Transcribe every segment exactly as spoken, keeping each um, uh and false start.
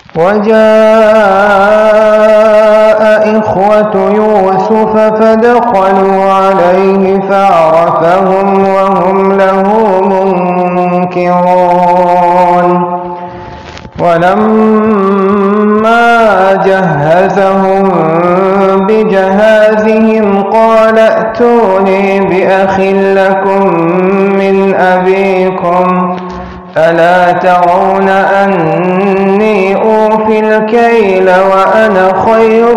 وجاء إخوة يوسف فدخلوا عليه فعرفهم وهم له منكرون ولما جهزهم بجهازهم قال ائتوني بأخ لكم من أبيكم ألا ترون أني أوفي الكيل وأنا خير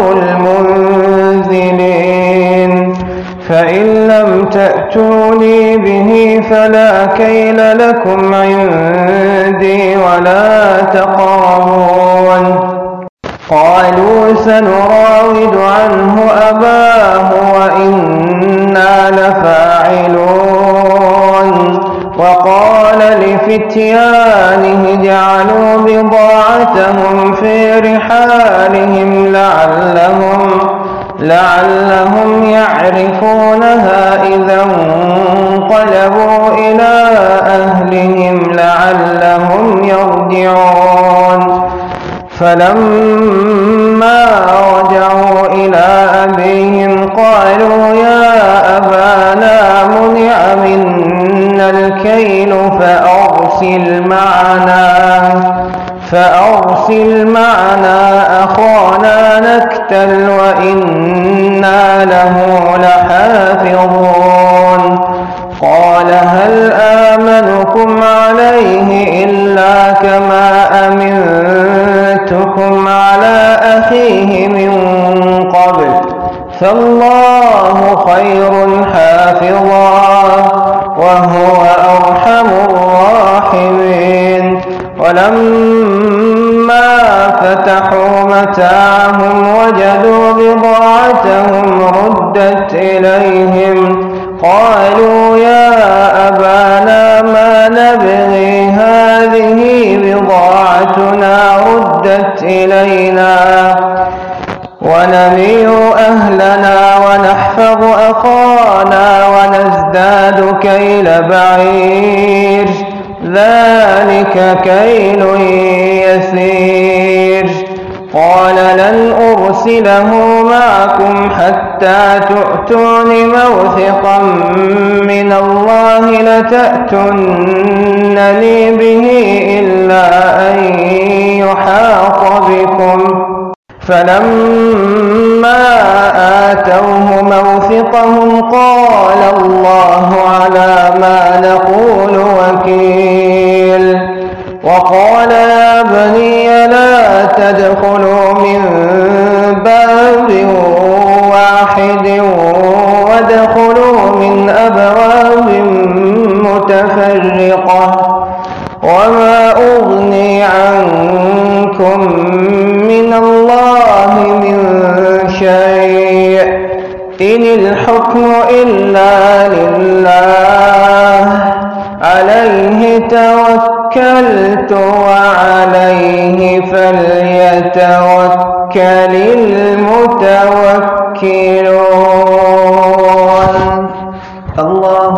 المنزلين فإن لم تأتوني به فلا كيل لكم عندي ولا تقربون قالوا سنراود عنه أباه وإنا لفاعلون وقال لفتيانه اجعلوا بضاعتهم في رحالهم لعلهم, لعلهم يعرفونها إذا انقلبوا إلى أهلهم لعلهم يرجعون فلما رجعوا إلى أبيهم قالوا يا أبانا منع منا الكيل فأرسل معنا فأرسل معنا أخانا نكتل وإنا له لحافظون قال هل آمنكم عليه إلا كما أمنتكم على أخيه من قبل فالله خير حافظا وهو أرحم الراحمين ولما فتحوا متاعهم وجدوا بضاعتهم ردت إليهم قالوا يا أبانا ما نبغي هذه بضاعتنا ردت إلينا ونمير أهلنا ونحفظ أخانا ونزداد كيل بعير ذلك كيل يسير قال لن أرسله معكم حتى تؤتون موثقا من الله لتأتونني به إلا أن يحاط بكم فلما آتوه موثقهم قال الله على ما نقول وكيل وقال يا بني لا تدخلوا من باب واحد وادخلوا من أبواب متفرقة وما أغني عنكم من الله من شيء إن الحكم إلا لله عليه توكلت وعليه فليتوكل المتوكلون. الله.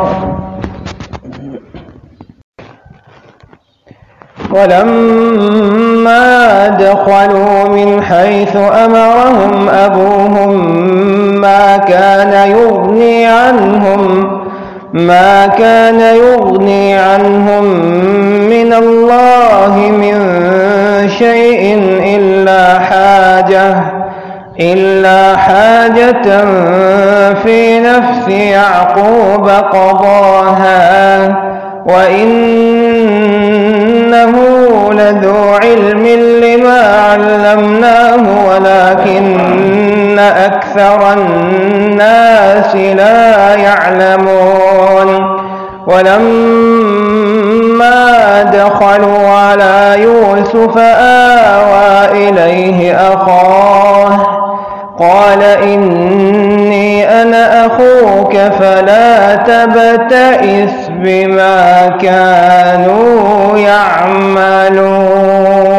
ولما دخلوا من حيث أمرهم أبوهم ما كان يغني عنهم ما كان يغني عنهم من الله من شيء إلا حاجة إلا حاجة في نفس يعقوب قضاها وإنه لذو علم لما علمناه ولكن أكثر الناس لا يعلمون. ولما دخلوا على يوسف آوى إليه أخاه قال إني أنا أخوك فلا تبتئس بما كانوا يعملون.